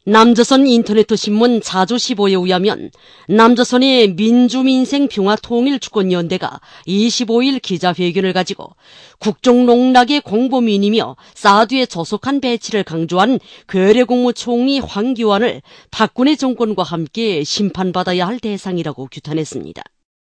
남조선 인터넷 신문 자조15에 의하면 남조선의 민주민생평화통일주권연대가 25일 기자회견을 가지고 국정농락의 공범인이며 사드에 조속한 배치를 강조한 괴뢰국무총리 황교안을 박근혜 정권과 함께 심판받아야 할 대상이라고 규탄했습니다.